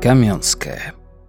Камёнская.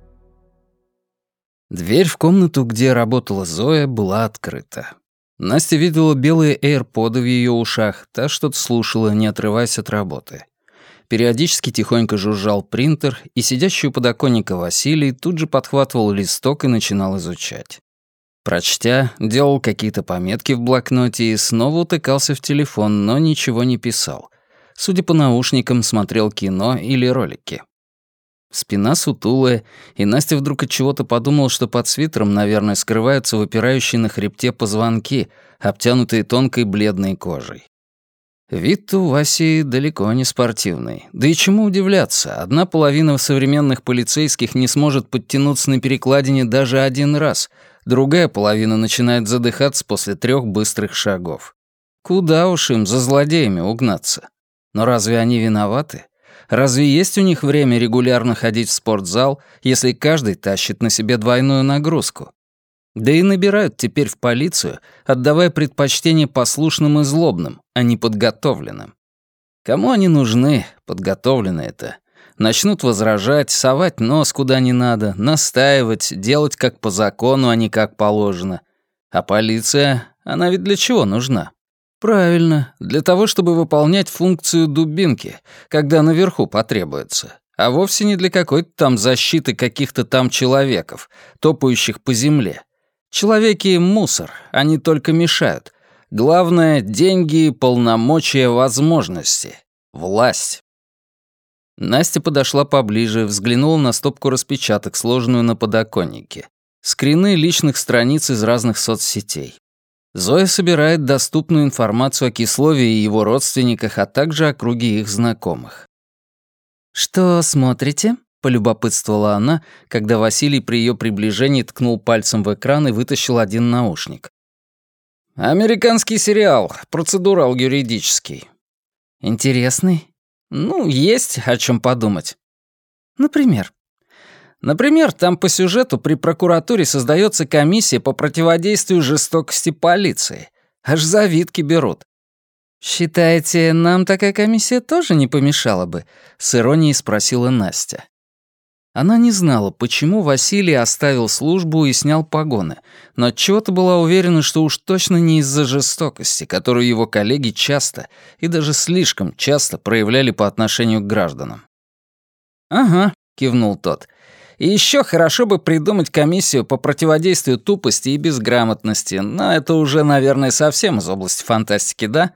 Дверь в комнату, где работала Зоя, была открыта. Настя видела белые эйрподы в её ушах, та что-то слушала, не отрываясь от работы. Периодически тихонько жужжал принтер, и сидящий у подоконника Василий тут же подхватывал листок и начинал изучать. Прочтя, делал какие-то пометки в блокноте и снова утыкался в телефон, но ничего не писал. Судя по наушникам, смотрел кино или ролики. Спина сутулая, и Настя вдруг от чего-то подумала, что под свитером, наверное, скрываются выпирающие на хребте позвонки, обтянутые тонкой бледной кожей. Вид у Васи далеко не спортивный. Да и чему удивляться, одна половина современных полицейских не сможет подтянуться на перекладине даже один раз, другая половина начинает задыхаться после 3 быстрых шагов. Куда уж им за злодеями угнаться? Но разве они виноваты? Разве есть у них время регулярно ходить в спортзал, если каждый тащит на себе двойную нагрузку? Да и набирают теперь в полицию, отдавая предпочтение послушным и злобным, а не подготовленным. Кому они нужны, подготовленные-то? Начнут возражать, совать нос куда не надо, настаивать, делать как по закону, а не как положено. А полиция, она ведь для чего нужна? Правильно, для того, чтобы выполнять функцию дубинки, когда наверху потребуется, а вовсе не для какой-то там защиты каких-то там человеков, топающих по земле. Человеки — мусор, они только мешают. Главное — деньги, полномочия, возможности. Власть. Настя подошла поближе, взглянула на стопку распечаток, сложенную на подоконнике. Скрины личных страниц из разных соцсетей. Зоя собирает доступную информацию о Кислове и его родственниках, а также о круге их знакомых. «Что смотрите?» — полюбопытствовала она, когда Василий при ее приближении ткнул пальцем в экран и вытащил один наушник. «Американский сериал, процедурал юридический». «Интересный?» «Ну, есть о чем подумать». «Например?» Например, там по сюжету при прокуратуре создается комиссия по противодействию жестокости полиции. Аж завидки берут. «Считаете, нам такая комиссия тоже не помешала бы?» — с иронией спросила Настя. Она не знала, почему Василий оставил службу и снял погоны, но отчего-то была уверена, что уж точно не из-за жестокости, которую его коллеги часто и даже слишком часто проявляли по отношению к гражданам. «Ага», — кивнул тот. «И еще хорошо бы придумать комиссию по противодействию тупости и безграмотности, но это уже, наверное, совсем из области фантастики, да?»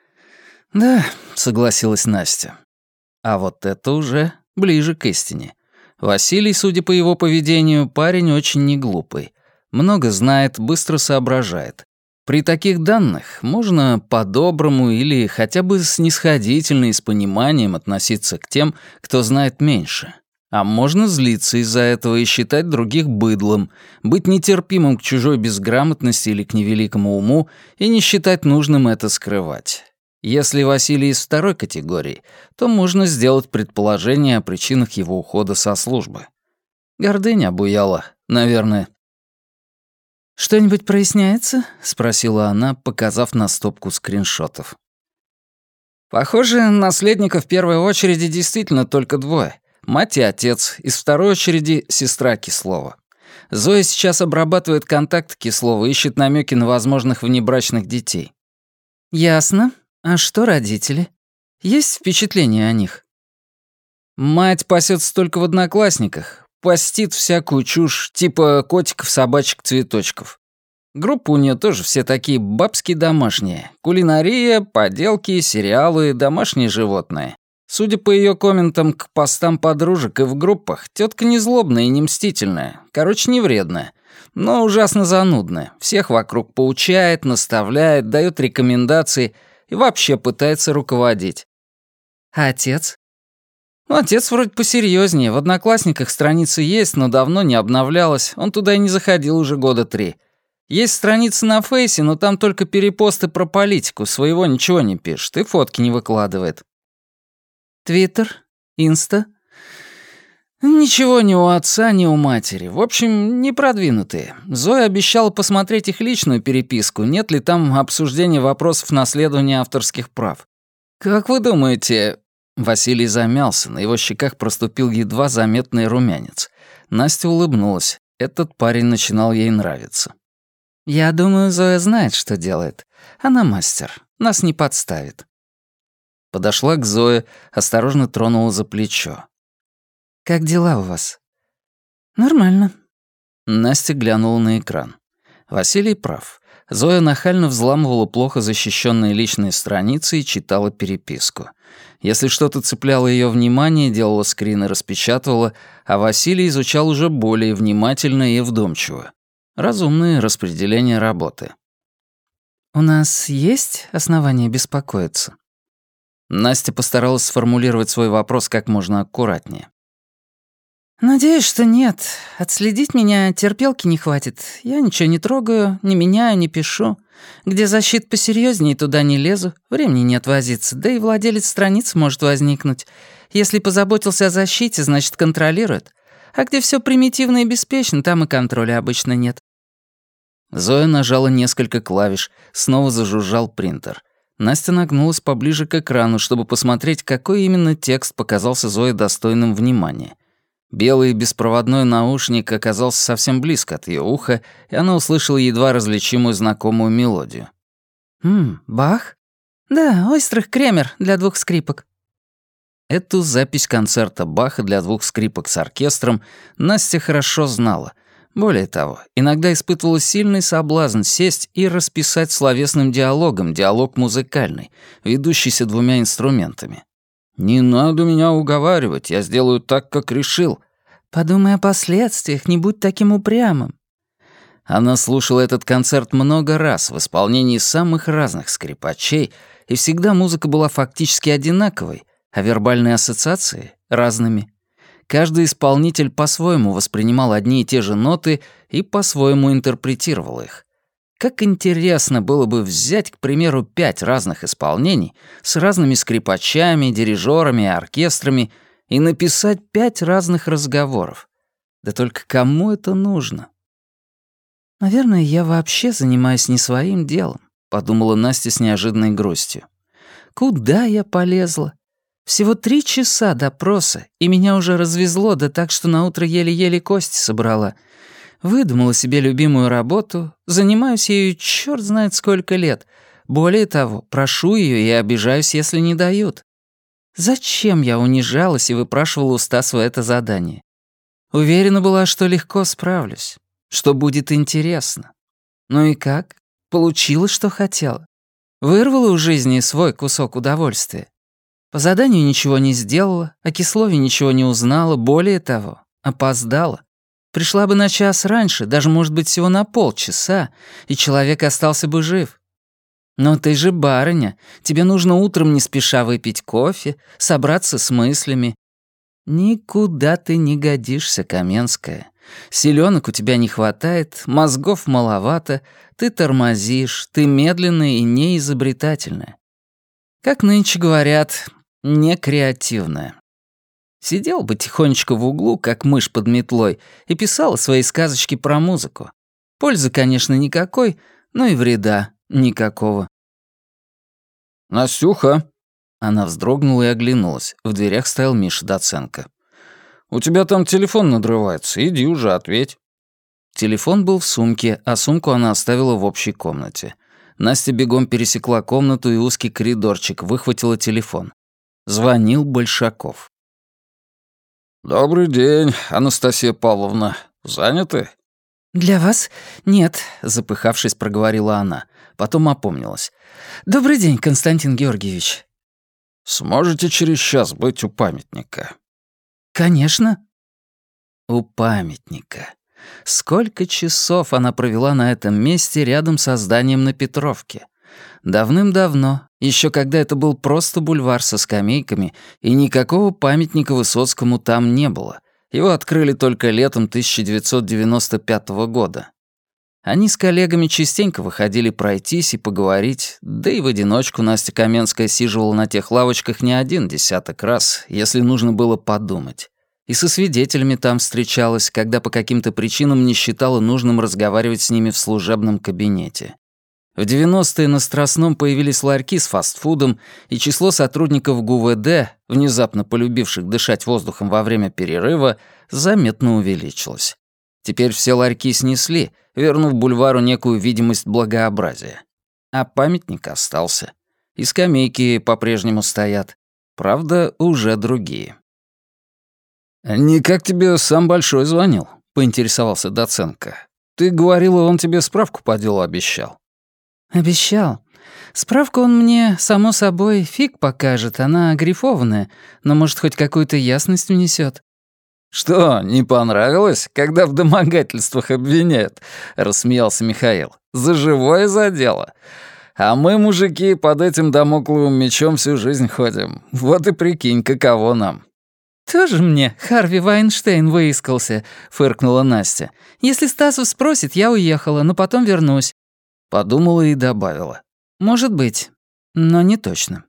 «Да», — согласилась Настя. А вот это уже ближе к истине. Василий, судя по его поведению, парень очень неглупый. Много знает, быстро соображает. При таких данных можно по-доброму или хотя бы снисходительно и с пониманием относиться к тем, кто знает меньше. А можно злиться из-за этого и считать других быдлом, быть нетерпимым к чужой безграмотности или к невеликому уму и не считать нужным это скрывать. Если Василий из второй категории, то можно сделать предположение о причинах его ухода со службы. Гордыня обуяла, наверное. «Что-нибудь проясняется?» — спросила она, показав на стопку скриншотов. «Похоже, наследников в первой очереди действительно только 2. Мать и отец, из второй очереди сестра Кислова. Зоя сейчас обрабатывает контакты Кислова, ищет намеки на возможных внебрачных детей». «Ясно. А что родители? Есть впечатления о них?» «Мать пасется только в Одноклассниках, постит всякую чушь, типа котиков, собачек, цветочков. Группа у нее тоже все такие бабские домашние. Кулинария, поделки, сериалы, домашние животные. Судя по ее комментам к постам подружек и в группах, тетка не злобная и не мстительная. Короче, не вредная. Но ужасно занудная. Всех вокруг поучает, наставляет, дает рекомендации и вообще пытается руководить». «А отец?» «Отец вроде посерьезнее. В Одноклассниках страницы есть, но давно не обновлялась. Он туда и не заходил уже 3 года. Есть страницы на Фейсе, но там только перепосты про политику. Своего ничего не пишет и фотки не выкладывает». «Твиттер? Инста?» «Ничего ни у отца, ни у матери. В общем, не продвинутые. Зоя обещала посмотреть их личную переписку, нет ли там обсуждения вопросов наследования авторских прав. Как вы думаете, Василий замялся, на его щеках проступил едва заметный румянец. Настя улыбнулась. Этот парень начинал ей нравиться. «Я думаю, Зоя знает, что делает. Она мастер. Нас не подставит». Подошла к Зое, осторожно тронула за плечо. «Как дела у вас?» «Нормально». Настя глянула на экран. Василий прав. Зоя нахально взламывала плохо защищенные личные страницы и читала переписку. Если что-то цепляло ее внимание, делала скрин и распечатывала, а Василий изучал уже более внимательно и вдумчиво. Разумное распределение работы. «У нас есть основания беспокоиться?» Настя постаралась сформулировать свой вопрос как можно аккуратнее. «Надеюсь, что нет. Отследить меня терпелки не хватит. Я ничего не трогаю, не меняю, не пишу. Где защита посерьезнее, туда не лезу. Времени нет возиться, да и владелец страниц может возникнуть. Если позаботился о защите, значит, контролирует. А где все примитивно и беспечно, там и контроля обычно нет». Зоя нажала несколько клавиш, снова зажужжал принтер. Настя нагнулась поближе к экрану, чтобы посмотреть, какой именно текст показался Зое достойным внимания. Белый беспроводной наушник оказался совсем близко от ее уха, и она услышала едва различимую знакомую мелодию. Бах?» «Да, Ойстрах Кремер для 2 скрипок». Эту запись концерта Баха для 2 скрипок с оркестром Настя хорошо знала. Более того, иногда испытывала сильный соблазн сесть и расписать словесным диалогом диалог музыкальный, ведущийся 2 инструментами. «Не надо меня уговаривать, я сделаю так, как решил». «Подумай о последствиях, не будь таким упрямым». Она слушала этот концерт много раз в исполнении самых разных скрипачей, и всегда музыка была фактически одинаковой, а вербальные ассоциации — разными. Каждый исполнитель по-своему воспринимал одни и те же ноты и по-своему интерпретировал их. Как интересно было бы взять, к примеру, 5 разных исполнений с разными скрипачами, дирижерами и оркестрами и написать 5 разных разговоров. Да только кому это нужно? «Наверное, я вообще занимаюсь не своим делом», — подумала Настя с неожиданной грустью. «Куда я полезла? Всего 3 часа допроса, и меня уже развезло, да так, что наутро еле-еле кости собрала. Выдумала себе любимую работу, занимаюсь ею чёрт знает сколько лет. Более того, прошу её и обижаюсь, если не дают. Зачем я унижалась и выпрашивала у Стасова это задание? Уверена была, что легко справлюсь, что будет интересно. Ну и как? Получила, что хотела. Вырвала у жизни свой кусок удовольствия. По заданию ничего не сделала, о Кислове ничего не узнала, более того, опоздала. Пришла бы на час раньше, даже, может быть, всего на полчаса, и человек остался бы жив. Но ты же барыня, тебе нужно утром не спеша выпить кофе, собраться с мыслями. Никуда ты не годишься, Каменская. Силёнок у тебя не хватает, мозгов маловато, ты тормозишь, ты медленная и неизобретательная. Как нынче говорят, некреативная. Сидела бы тихонечко в углу, как мышь под метлой, и писала свои сказочки про музыку. Пользы, конечно, никакой, но и вреда никакого. «Настюха!» Она вздрогнула и оглянулась. В дверях стоял Миша Доценко. «У тебя там телефон надрывается, иди уже, ответь». Телефон был в сумке, а сумку она оставила в общей комнате. Настя бегом пересекла комнату и узкий коридорчик, выхватила телефон. Звонил Большаков. «Добрый день, Анастасия Павловна. Заняты?» «Для вас нет», — запыхавшись, проговорила она. Потом опомнилась. «Добрый день, Константин Георгиевич». «Сможете через час быть у памятника?» «Конечно». У памятника. Сколько часов она провела на этом месте рядом со зданием на Петровке. Давным-давно, еще когда это был просто бульвар со скамейками, и никакого памятника Высоцкому там не было. Его открыли только летом 1995 года. Они с коллегами частенько выходили пройтись и поговорить, да и в одиночку Настя Каменская сиживала на тех лавочках не 1 десяток раз, если нужно было подумать. И со свидетелями там встречалась, когда по каким-то причинам не считала нужным разговаривать с ними в служебном кабинете. В 90-е на Страстном появились ларьки с фастфудом, и число сотрудников ГУВД, внезапно полюбивших дышать воздухом во время перерыва, заметно увеличилось. Теперь все ларьки снесли, вернув бульвару некую видимость благообразия. А памятник остался. И скамейки по-прежнему стоят. Правда, уже другие. «Никак тебе сам Большой звонил?» — поинтересовался Доценко. «Ты говорила, он тебе справку по делу обещал». «Обещал. Справку он мне, само собой, фиг покажет, она грифованная, но, может, хоть какую-то ясность внесет. «Что, не понравилось, когда в домогательствах обвиняют?» — рассмеялся Михаил. «За живое задело. А мы, мужики, под этим дамокловым мечом всю жизнь ходим. Вот и прикинь, каково нам». «Тоже мне Харви Вайнштейн выискался», — фыркнула Настя. «Если Стасов спросит, я уехала, но потом вернусь». Подумала и добавила. «Может быть, но не точно».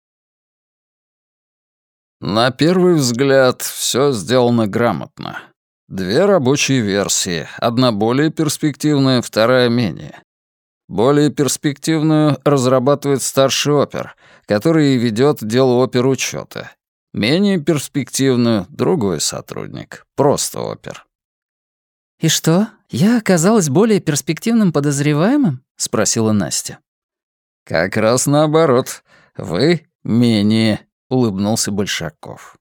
На первый взгляд, все сделано грамотно. 2 рабочие версии, одна более перспективная, вторая менее. Более перспективную разрабатывает старший опер, который ведет дело оперучета. Менее перспективную — другой сотрудник, просто опер. «И что, я оказалась более перспективным подозреваемым?» — спросила Настя. «Как раз наоборот. Вы менее», — улыбнулся Большаков.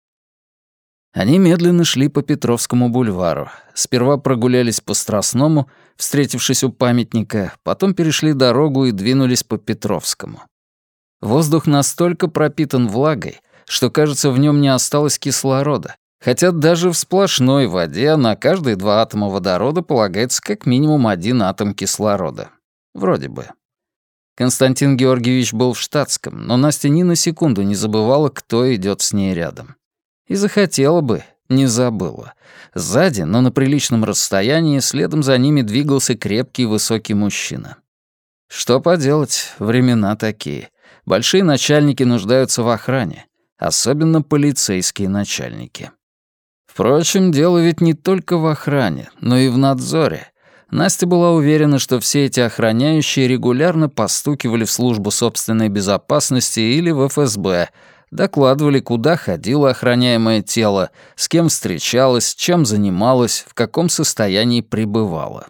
Они медленно шли по Петровскому бульвару. Сперва прогулялись по Страстному, встретившись у памятника, потом перешли дорогу и двинулись по Петровскому. Воздух настолько пропитан влагой, что, кажется, в нем не осталось кислорода, хотя даже в сплошной воде на каждые 2 атома водорода полагается как минимум 1 атом кислорода. Вроде бы. Константин Георгиевич был в штатском, но Настя ни на секунду не забывала, кто идет с ней рядом. И захотела бы, не забыла. Сзади, но на приличном расстоянии, следом за ними двигался крепкий высокий мужчина. Что поделать, времена такие. Большие начальники нуждаются в охране, особенно полицейские начальники. Впрочем, дело ведь не только в охране, но и в надзоре. Настя была уверена, что все эти охраняющие регулярно постукивали в службу собственной безопасности или в ФСБ, докладывали, куда ходило охраняемое тело, с кем встречалось, чем занималось, в каком состоянии пребывало.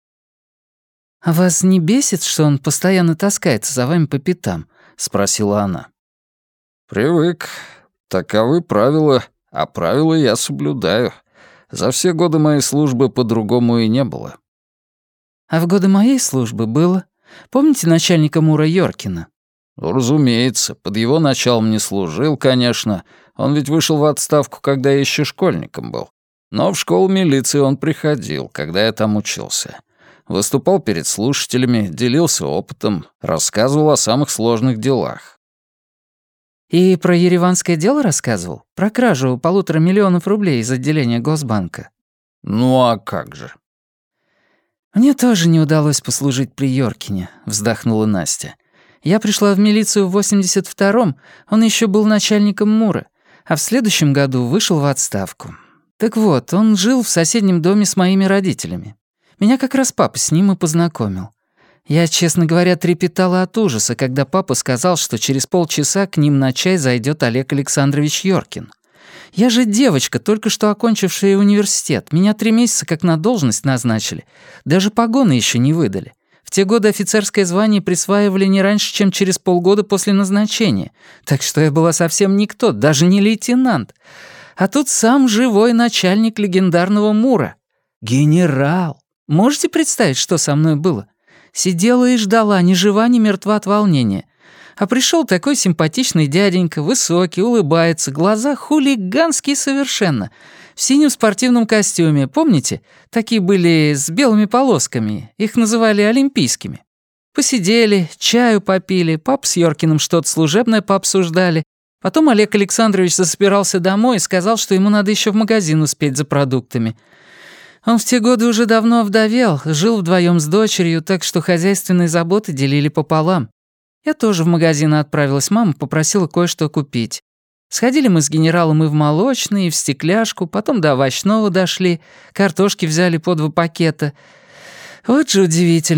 «А вас не бесит, что он постоянно таскается за вами по пятам?» — спросила она. «Привык. Таковы правила, а правила я соблюдаю. За все годы моей службы по-другому и не было». «А в годы моей службы было. Помните начальника МУРа Йоркина?» «Разумеется, под его началом не служил, конечно. Он ведь вышел в отставку, когда я еще школьником был. Но в школу милиции он приходил, когда я там учился. Выступал перед слушателями, делился опытом, рассказывал о самых сложных делах». «И про ереванское дело рассказывал? Про кражу 1,5 миллиона рублей из отделения Госбанка?» «Ну а как же?» «Мне тоже не удалось послужить при Йоркине», — вздохнула Настя. «Я пришла в милицию в 82-м, он еще был начальником МУРа, а в следующем году вышел в отставку. Так вот, он жил в соседнем доме с моими родителями. Меня как раз папа с ним и познакомил. Я, честно говоря, трепетала от ужаса, когда папа сказал, что через полчаса к ним на чай зайдет Олег Александрович Йоркин. Я же девочка, только что окончившая университет. Меня 3 месяца как на должность назначили. Даже погоны еще не выдали. В те годы офицерское звание присваивали не раньше, чем через полгода после назначения. Так что я была совсем никто, даже не лейтенант. А тут сам живой начальник легендарного МУРа. Генерал. Можете представить, что со мной было? Сидела и ждала, ни жива, ни мертва от волнения. А пришел такой симпатичный дяденька, высокий, улыбается, глаза хулиганские совершенно. В синем спортивном костюме, помните? Такие были с белыми полосками, их называли олимпийскими. Посидели, чаю попили, пап с Йоркиным что-то служебное пообсуждали. Потом Олег Александрович засобирался домой и сказал, что ему надо еще в магазин успеть за продуктами. Он в те годы уже давно овдовел, жил вдвоем с дочерью, так что хозяйственные заботы делили пополам. Я тоже в магазин отправилась, мама попросила кое-что купить. Сходили мы с генералом и в молочный, и в стекляшку, потом до овощного дошли, картошки взяли по 2 пакета. Вот же удивительно.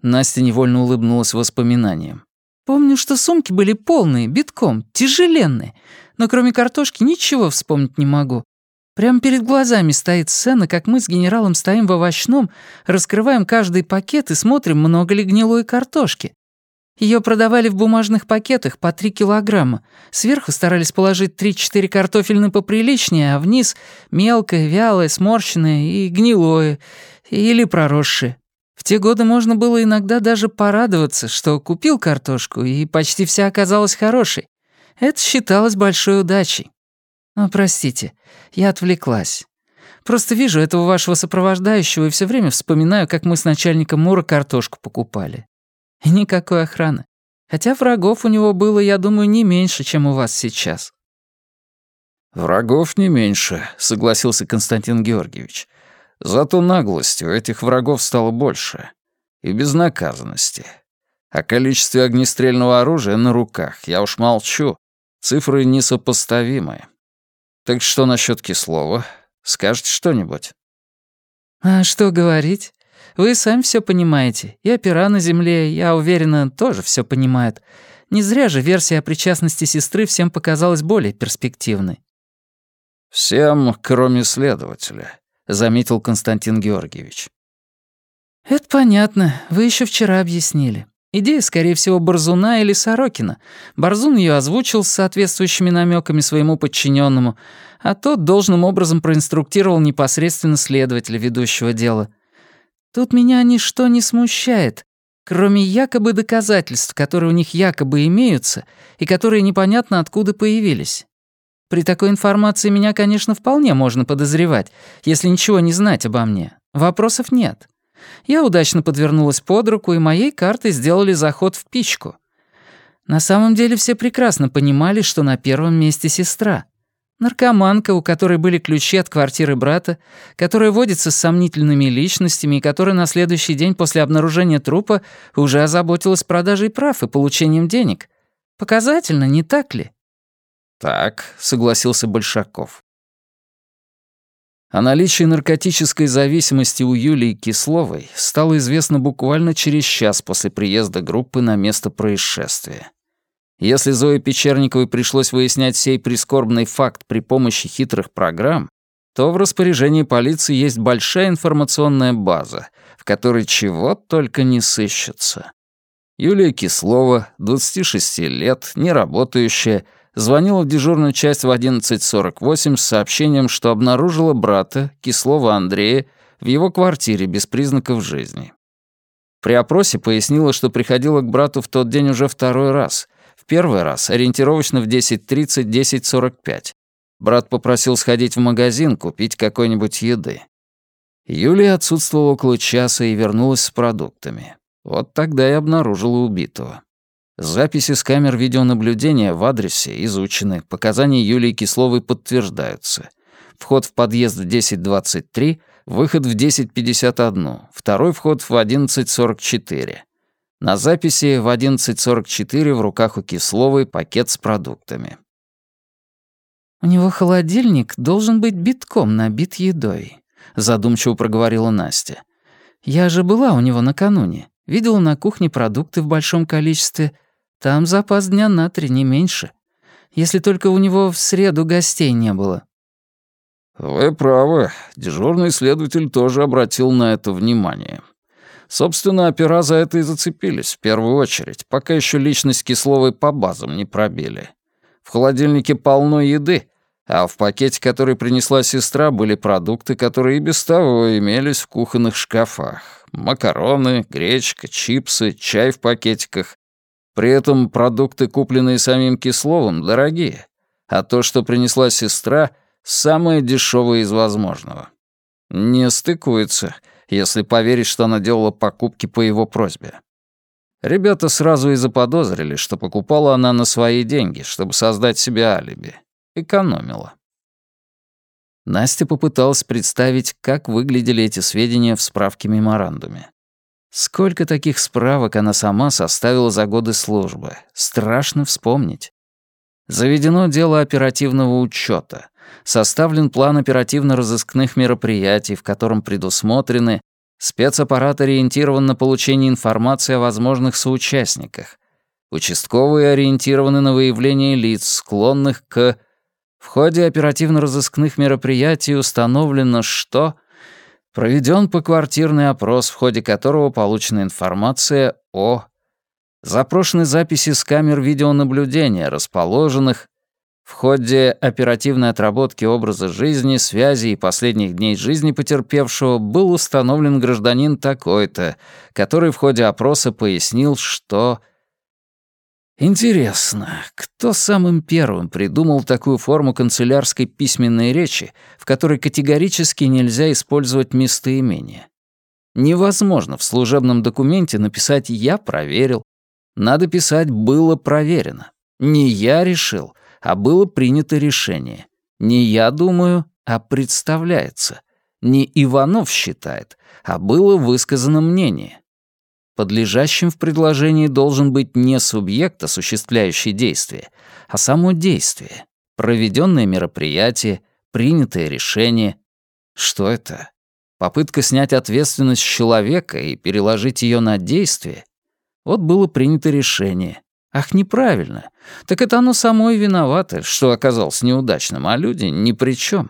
Настя невольно улыбнулась воспоминаниям. «Помню, что сумки были полные, битком, тяжеленные, но кроме картошки ничего вспомнить не могу. Прямо перед глазами стоит сцена, как мы с генералом стоим в овощном, раскрываем каждый пакет и смотрим, много ли гнилой картошки. Ее продавали в бумажных пакетах по 3 килограмма. Сверху старались положить 3-4 картофельные поприличнее, а вниз мелкое, вялое, сморщенное и гнилое, или проросшее. В те годы можно было иногда даже порадоваться, что купил картошку, и почти вся оказалась хорошей. Это считалось большой удачей. Но простите, я отвлеклась. Просто вижу этого вашего сопровождающего и все время вспоминаю, как мы с начальником Мура картошку покупали. И никакой охраны. Хотя врагов у него было, я думаю, не меньше, чем у вас сейчас. «Врагов не меньше», — согласился Константин Георгиевич. «Зато наглости у этих врагов стало больше. И безнаказанности. О количестве огнестрельного оружия на руках я уж молчу. Цифры несопоставимые. Так что насчет Кислова? Скажете что-нибудь?» А что говорить? Вы сами все понимаете. И опера на земле, я уверена, тоже все понимают. Не зря же версия о причастности сестры всем показалась более перспективной. «Всем, кроме следователя», — заметил Константин Георгиевич. Это понятно. Вы еще вчера объяснили. Идея, скорее всего, Борзуна или Сорокина. Борзун ее озвучил с соответствующими намеками своему подчиненному, а тот должным образом проинструктировал непосредственно следователя, ведущего дела. Тут меня ничто не смущает, кроме якобы доказательств, которые у них якобы имеются и которые непонятно откуда появились. При такой информации меня, конечно, вполне можно подозревать, если ничего не знать обо мне. Вопросов нет. Я удачно подвернулась под руку, и моей картой сделали заход в пичку. На самом деле все прекрасно понимали, что на первом месте сестра. Наркоманка, у которой были ключи от квартиры брата, которая водится с сомнительными личностями и которая на следующий день после обнаружения трупа уже озаботилась продажей прав и получением денег. Показательно, не так ли? «Так», — согласился Большаков. О наличии наркотической зависимости у Юлии Кисловой стало известно буквально через час после приезда группы на место происшествия. Если Зое Печерниковой пришлось выяснять сей прискорбный факт при помощи хитрых программ, то в распоряжении полиции есть большая информационная база, в которой чего только не сыщется. Юлия Кислова, 26 лет, неработающая, звонила в дежурную часть в 11:48 с сообщением, что обнаружила брата, Кислова Андрея, в его квартире без признаков жизни. При опросе пояснила, что приходила к брату в тот день уже второй раз. В первый раз ориентировочно в 10:30-10:45. Брат попросил сходить в магазин, купить какой-нибудь еды. Юлия отсутствовала около часа и вернулась с продуктами. Вот тогда и обнаружила убитого. Записи с камер видеонаблюдения в адресе изучены, показания Юлии Кисловой подтверждаются. Вход в подъезд в 10:23, выход в 10:51, второй вход в 11:44. На записи в 11:44 в руках у Кисловой пакет с продуктами. «У него холодильник должен быть битком набит едой», — задумчиво проговорила Настя. «Я же была у него накануне, видела на кухне продукты в большом количестве. Там запас дня на 3, не меньше. Если только у него в среду гостей не было». «Вы правы. Дежурный следователь тоже обратил на это внимание. Собственно, опера за это и зацепились в первую очередь, пока еще личность Кисловой по базам не пробили. В холодильнике полно еды, а в пакете, который принесла сестра, были продукты, которые и без того имелись в кухонных шкафах. Макароны, гречка, чипсы, чай в пакетиках. При этом продукты, купленные самим Кисловым, дорогие, а то, что принесла сестра, самое дешевое из возможного. Не стыкуется, если поверить, что она делала покупки по его просьбе. Ребята сразу и заподозрили, что покупала она на свои деньги, чтобы создать себе алиби. Экономила. Настя попыталась представить, как выглядели эти сведения в справке-меморандуме. Сколько таких справок она сама составила за годы службы. Страшно вспомнить. Заведено дело оперативного учета. Составлен план оперативно-розыскных мероприятий, в котором предусмотрены Спецаппарат ориентирован на получение информации о возможных соучастниках. Участковые ориентированы на выявление лиц, склонных к... В ходе оперативно-розыскных мероприятий установлено, что... Проведен поквартирный опрос, в ходе которого получена информация о... Запрошены записи с камер видеонаблюдения, расположенных... В ходе оперативной отработки образа жизни, связи и последних дней жизни потерпевшего был установлен гражданин такой-то, который в ходе опроса пояснил, что... Интересно, кто самым первым придумал такую форму канцелярской письменной речи, в которой категорически нельзя использовать местоимение? Невозможно в служебном документе написать «я проверил». Надо писать «было проверено». Не «я решил», а было принято решение. Не я думаю, а представляется. Не Иванов считает, а было высказано мнение. Подлежащим в предложении должен быть не субъект, осуществляющий действие, а само действие, проведенное мероприятие, принятое решение. Что это? Попытка снять ответственность с человека и переложить ее на действие? Вот было принято решение. Ах, неправильно. Так это оно само и виновато, что оказалось неудачным, а люди ни при чем.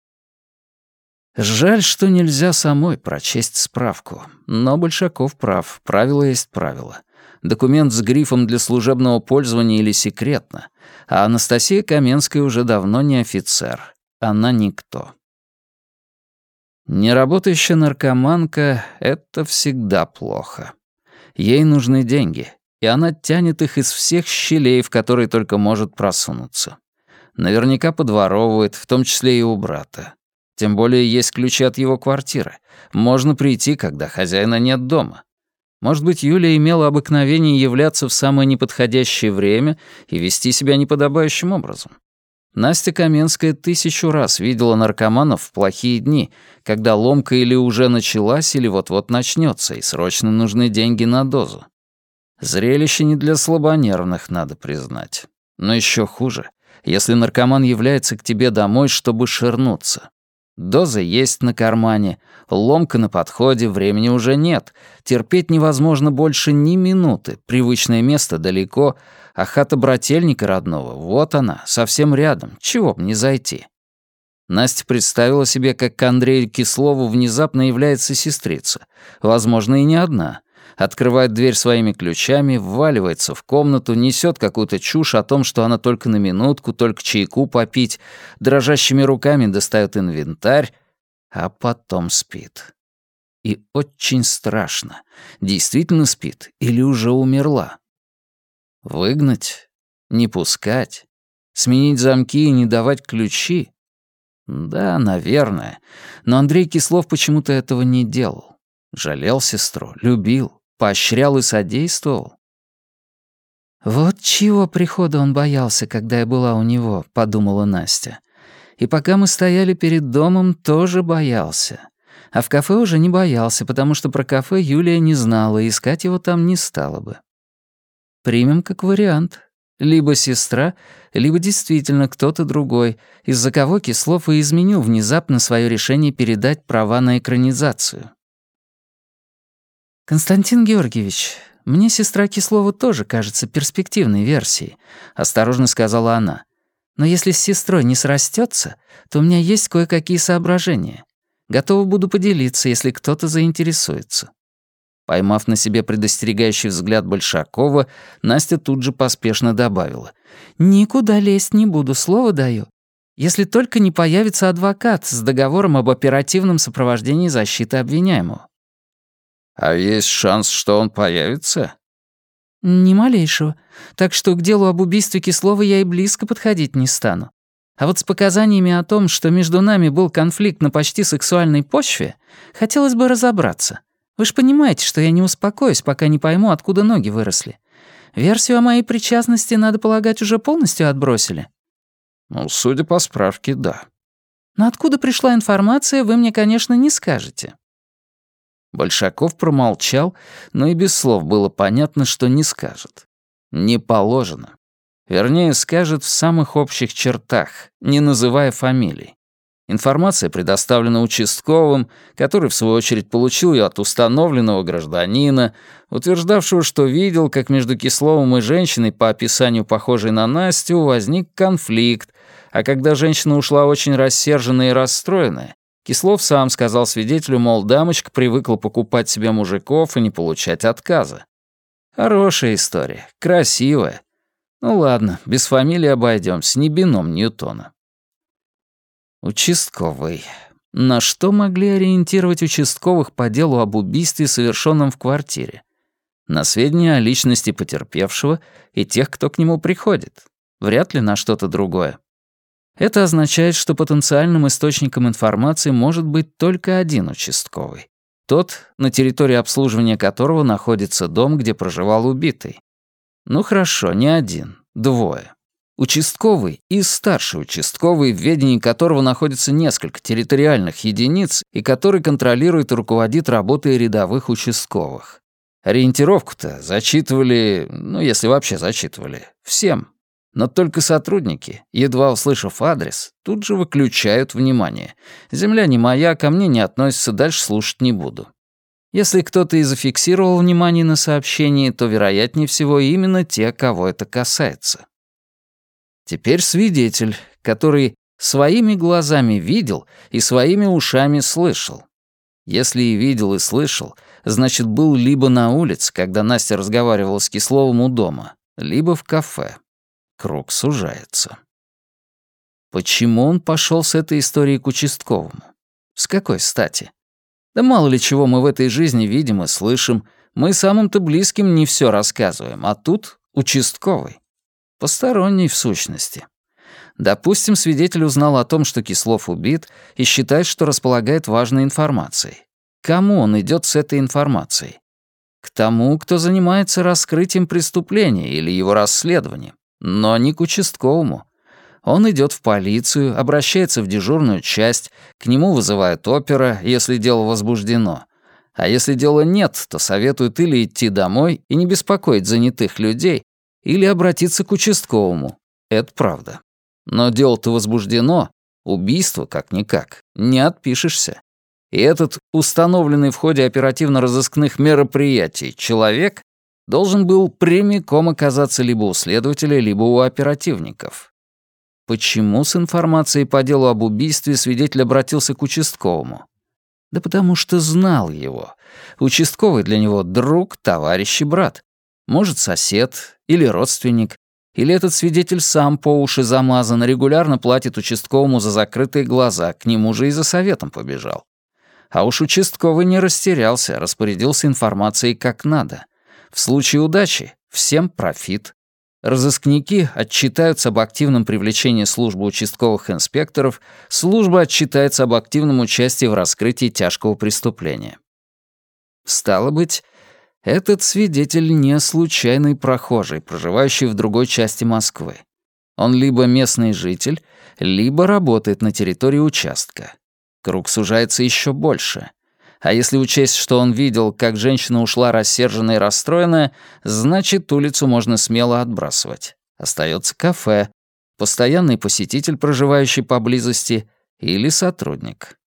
Жаль, что нельзя самой прочесть справку. Но Большаков прав, правило есть правило. Документ с грифом «для служебного пользования» или «секретно». А Анастасия Каменская уже давно не офицер. Она никто. Неработающая наркоманка — это всегда плохо. Ей нужны деньги, и она тянет их из всех щелей, в которые только может просунуться. Наверняка подворовывает, в том числе и у брата. Тем более есть ключи от его квартиры. Можно прийти, когда хозяина нет дома. Может быть, Юлия имела обыкновение являться в самое неподходящее время и вести себя неподобающим образом. Настя Каменская 1000 раз видела наркоманов в плохие дни, когда ломка или уже началась, или вот-вот начнется, и срочно нужны деньги на дозу. Зрелище не для слабонервных, надо признать. Но еще хуже, если наркоман является к тебе домой, чтобы ширнуться. Доза есть на кармане, ломка на подходе, времени уже нет. Терпеть невозможно больше ни минуты, привычное место далеко, а хата брательника родного, вот она, совсем рядом, чего б не зайти. Настя представила себе, как к Андрею Кислову внезапно является сестрица, возможно, и не одна. Открывает дверь своими ключами, вваливается в комнату, несет какую-то чушь о том, что она только на минутку, только чайку попить, дрожащими руками достает инвентарь, а потом спит. И очень страшно. Действительно спит или уже умерла? Выгнать? Не пускать? Сменить замки и не давать ключи? Да, наверное. Но Андрей Кислов почему-то этого не делал. Жалел сестру, любил. Поощрял и содействовал? «Вот чего прихода он боялся, когда я была у него», — подумала Настя. «И пока мы стояли перед домом, тоже боялся. А в кафе уже не боялся, потому что про кафе Юлия не знала, и искать его там не стала бы. Примем как вариант. Либо сестра, либо действительно кто-то другой, из-за кого Кислов и изменил внезапно свое решение передать права на экранизацию. «Константин Георгиевич, мне сестра Кислова тоже кажется перспективной версией», — осторожно сказала она. «Но если с сестрой не срастется, то у меня есть кое-какие соображения. Готова буду поделиться, если кто-то заинтересуется». Поймав на себе предостерегающий взгляд Большакова, Настя тут же поспешно добавила. «Никуда лезть не буду, слово даю. Если только не появится адвокат с договором об оперативном сопровождении защиты обвиняемого». «А есть шанс, что он появится?» «Ни малейшего. Так что к делу об убийстве Кислова я и близко подходить не стану. А вот с показаниями о том, что между нами был конфликт на почти сексуальной почве, хотелось бы разобраться. Вы ж понимаете, что я не успокоюсь, пока не пойму, откуда ноги выросли. Версию о моей причастности, надо полагать, уже полностью отбросили?» «Ну, судя по справке, да». «Но откуда пришла информация, вы мне, конечно, не скажете». Большаков промолчал, но и без слов было понятно, что не скажет. Не положено. Вернее, скажет в самых общих чертах, не называя фамилий. Информация предоставлена участковым, который, в свою очередь, получил ее от установленного гражданина, утверждавшего, что видел, как между Кисловым и женщиной, по описанию похожей на Настю, возник конфликт, а когда женщина ушла очень рассерженная и расстроенная, Кислов сам сказал свидетелю, мол, дамочка привыкла покупать себе мужиков и не получать отказа. Хорошая история, красивая. Ну ладно, без фамилии обойдемся, не бином Ньютона. Участковый. На что могли ориентировать участковых по делу об убийстве, совершенном в квартире? На сведения о личности потерпевшего и тех, кто к нему приходит. Вряд ли на что-то другое. Это означает, что потенциальным источником информации может быть только один участковый. Тот, на территории обслуживания которого находится дом, где проживал убитый. Ну хорошо, не один, двое. Участковый и старший участковый, в ведении которого находится несколько территориальных единиц и который контролирует и руководит работой рядовых участковых. Ориентировку-то зачитывали, ну, если вообще зачитывали, всем. Но только сотрудники, едва услышав адрес, тут же выключают внимание. «Земля не моя, ко мне не относится, дальше слушать не буду». Если кто-то и зафиксировал внимание на сообщении, то, вероятнее всего, именно те, кого это касается. Теперь свидетель, который своими глазами видел и своими ушами слышал. Если и видел, и слышал, значит, был либо на улице, когда Настя разговаривала с Кисловым у дома, либо в кафе. Круг сужается. Почему он пошел с этой историей к участковому? С какой стати? Да мало ли чего мы в этой жизни видим и слышим. Мы самым-то близким не все рассказываем, а тут участковый. Посторонний, в сущности. Допустим, свидетель узнал о том, что Кислов убит, и считает, что располагает важной информацией. Кому он идет с этой информацией? К тому, кто занимается раскрытием преступления или его расследованием, но не к участковому. Он идет в полицию, обращается в дежурную часть, к нему вызывают опера, если дело возбуждено. А если дела нет, то советуют или идти домой и не беспокоить занятых людей, или обратиться к участковому. Это правда. Но дело-то возбуждено, убийство как-никак, не отпишешься. И этот установленный в ходе оперативно-розыскных мероприятий человек должен был прямиком оказаться либо у следователя, либо у оперативников. Почему с информацией по делу об убийстве свидетель обратился к участковому? Да потому что знал его. Участковый для него друг, товарищ и брат. Может, сосед или родственник, или этот свидетель сам по уши замазан, регулярно платит участковому за закрытые глаза, к нему же и за советом побежал. А уж участковый не растерялся, распорядился информацией как надо. В случае удачи всем профит. Разыскники отчитаются об активном привлечении службы участковых инспекторов, служба отчитается об активном участии в раскрытии тяжкого преступления. Стало быть, этот свидетель не случайный прохожий, проживающий в другой части Москвы. Он либо местный житель, либо работает на территории участка. Круг сужается еще больше. А если учесть, что он видел, как женщина ушла рассерженная и расстроенная, значит, улицу можно смело отбрасывать. Остается кафе, постоянный посетитель, проживающий поблизости, или сотрудник.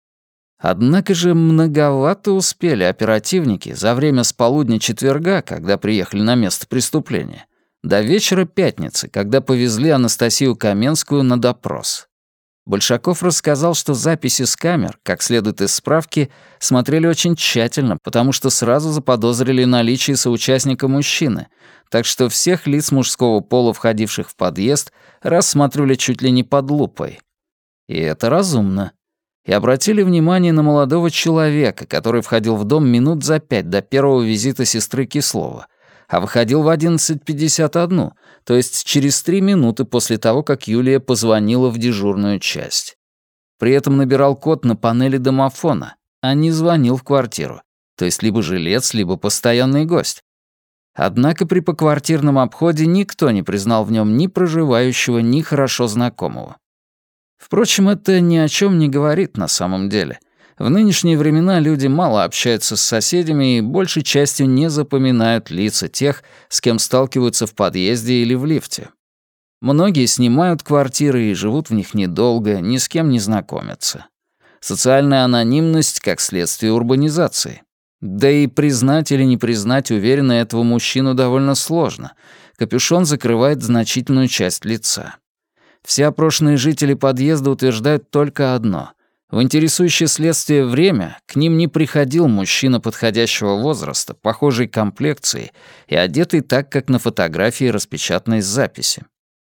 Однако же многовато успели оперативники за время с полудня четверга, когда приехали на место преступления, до вечера пятницы, когда повезли Анастасию Каменскую на допрос. Большаков рассказал, что записи с камер, как следует из справки, смотрели очень тщательно, потому что сразу заподозрили наличие соучастника мужчины, так что всех лиц мужского пола, входивших в подъезд, рассматривали чуть ли не под лупой. И это разумно. И обратили внимание на молодого человека, который входил в дом минут за 5 до первого визита сестры Кислова, а выходил в 11:51, то есть через 3 минуты после того, как Юлия позвонила в дежурную часть. При этом набирал код на панели домофона, а не звонил в квартиру, то есть либо жилец, либо постоянный гость. Однако при поквартирном обходе никто не признал в нем ни проживающего, ни хорошо знакомого. Впрочем, это ни о чем не говорит на самом деле. В нынешние времена люди мало общаются с соседями и большей частью не запоминают лица тех, с кем сталкиваются в подъезде или в лифте. Многие снимают квартиры и живут в них недолго, ни с кем не знакомятся. Социальная анонимность как следствие урбанизации. Да и признать или не признать уверенно этого мужчину довольно сложно. Капюшон закрывает значительную часть лица. Все опрошенные жители подъезда утверждают только одно. В интересующее следствие время к ним не приходил мужчина подходящего возраста, похожей комплекции и одетый так, как на фотографии, распечатанной с записи.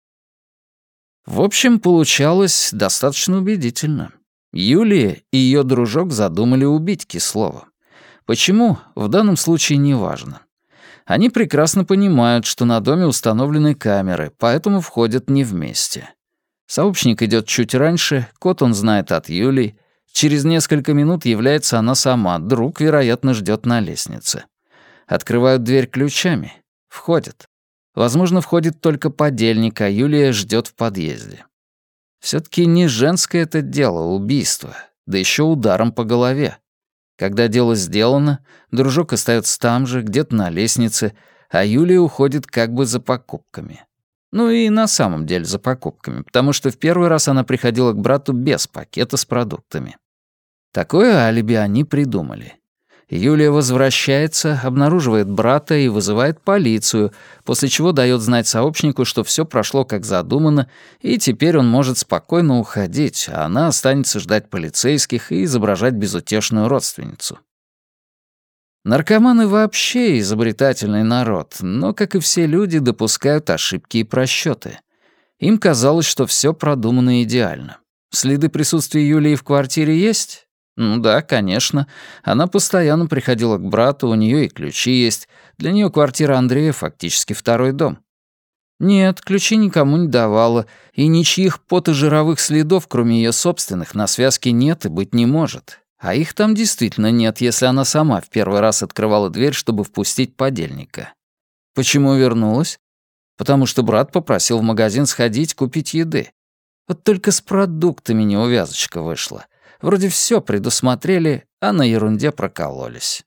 В общем, получалось достаточно убедительно. Юлия и ее дружок задумали убить Кислова. Почему, в данном случае не важно. Они прекрасно понимают, что на доме установлены камеры, поэтому входят не вместе. Сообщник идет чуть раньше, код он знает от Юлии. Через несколько минут является она сама, друг, вероятно, ждет на лестнице. Открывают дверь ключами. Входят. Возможно, входит только подельник, а Юлия ждет в подъезде. Все-таки не женское это дело, убийство, да еще ударом по голове. Когда дело сделано, дружок остается там же, где-то на лестнице, а Юлия уходит как бы за покупками. Ну и на самом деле за покупками, потому что в первый раз она приходила к брату без пакета с продуктами. Такое алиби они придумали. Юлия возвращается, обнаруживает брата и вызывает полицию, после чего дает знать сообщнику, что все прошло как задумано, и теперь он может спокойно уходить, а она останется ждать полицейских и изображать безутешную родственницу. Наркоманы вообще изобретательный народ, но, как и все люди, допускают ошибки и просчеты. Им казалось, что все продумано идеально. Следы присутствия Юлии в квартире есть? Ну да, конечно. Она постоянно приходила к брату, у нее и ключи есть. Для нее квартира Андрея фактически второй дом. Нет, ключи никому не давала, и ничьих потожировых следов, кроме ее собственных, на связке нет и быть не может. А их там действительно нет, если она сама в первый раз открывала дверь, чтобы впустить подельника. Почему вернулась? Потому что брат попросил в магазин сходить купить еды. Вот только с продуктами неувязочка вышла. Вроде все предусмотрели, а на ерунде прокололись.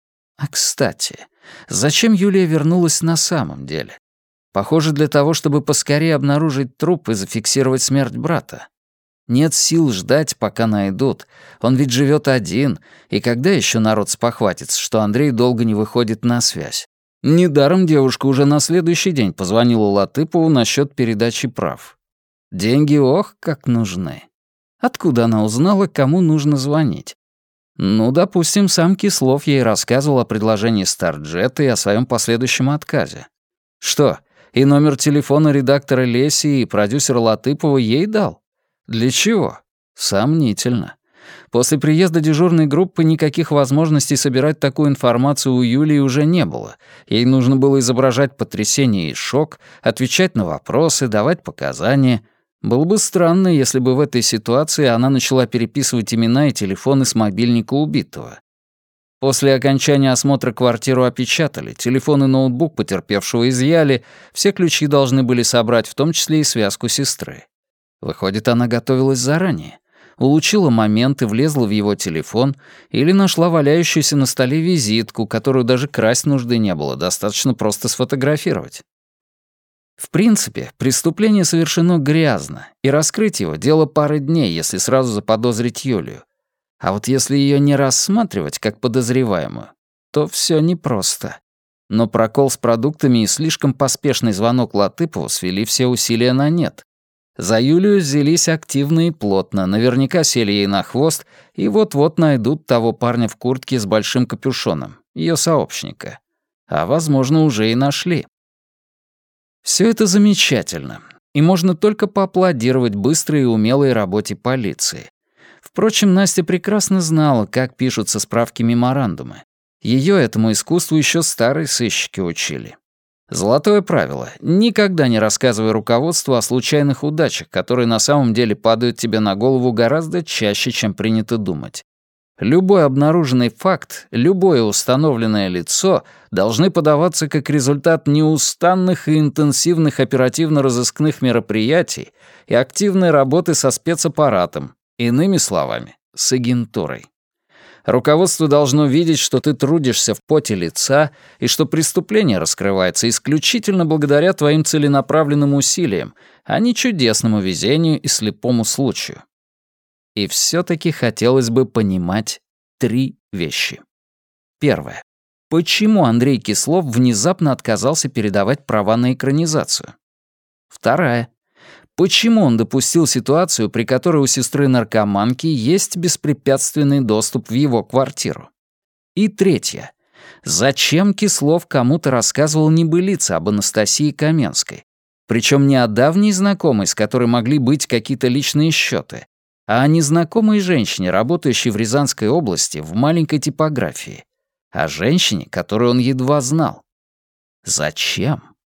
А кстати, зачем Юлия вернулась на самом деле? Похоже, для того, чтобы поскорее обнаружить труп и зафиксировать смерть брата. Нет сил ждать, пока найдут. Он ведь живет один, и когда еще народ спохватится, что Андрей долго не выходит на связь? Недаром девушка уже на следующий день позвонила Латыпову насчет передачи прав. Деньги, ох, как нужны. Откуда она узнала, кому нужно звонить? Ну, допустим, сам Кислов ей рассказывал о предложении Старджета и о своем последующем отказе. Что, и номер телефона редактора Леси и продюсера Латыпова ей дал? Для чего? Сомнительно. После приезда дежурной группы никаких возможностей собирать такую информацию у Юлии уже не было. Ей нужно было изображать потрясение и шок, отвечать на вопросы, давать показания. Было бы странно, если бы в этой ситуации она начала переписывать имена и телефоны с мобильника убитого. После окончания осмотра квартиру опечатали, телефон и ноутбук потерпевшего изъяли, все ключи должны были собрать, в том числе и связку сестры. Выходит, она готовилась заранее. Улучила момент и влезла в его телефон или нашла валяющуюся на столе визитку, которую даже красть нужды не было, достаточно просто сфотографировать. В принципе, преступление совершено грязно, и раскрыть его — дело пары дней, если сразу заподозрить Юлию. А вот если ее не рассматривать как подозреваемую, то все непросто. Но прокол с продуктами и слишком поспешный звонок Латыпову свели все усилия на нет. За Юлию взялись активно и плотно, наверняка сели ей на хвост и вот-вот найдут того парня в куртке с большим капюшоном, ее сообщника. А, возможно, уже и нашли. Все это замечательно, и можно только поаплодировать быстрой и умелой работе полиции. Впрочем, Настя прекрасно знала, как пишутся справки-меморандумы. Ее этому искусству еще старые сыщики учили. Золотое правило — никогда не рассказывай руководству о случайных удачах, которые на самом деле падают тебе на голову гораздо чаще, чем принято думать. Любой обнаруженный факт, любое установленное лицо должны подаваться как результат неустанных и интенсивных оперативно-розыскных мероприятий и активной работы со спецаппаратом, иными словами, с агентурой. Руководство должно видеть, что ты трудишься в поте лица и что преступление раскрывается исключительно благодаря твоим целенаправленным усилиям, а не чудесному везению и слепому случаю. И все-таки хотелось бы понимать 3 вещи. Первое. Почему Андрей Кислов внезапно отказался передавать права на экранизацию? Вторая. Почему он допустил ситуацию, при которой у сестры-наркоманки есть беспрепятственный доступ в его квартиру? И третье. Зачем Кислов кому-то рассказывал небылицы об Анастасии Каменской? Причем не о давней знакомой, с которой могли быть какие-то личные счеты, а о незнакомой женщине, работающей в Рязанской области в маленькой типографии. О женщине, которую он едва знал. Зачем?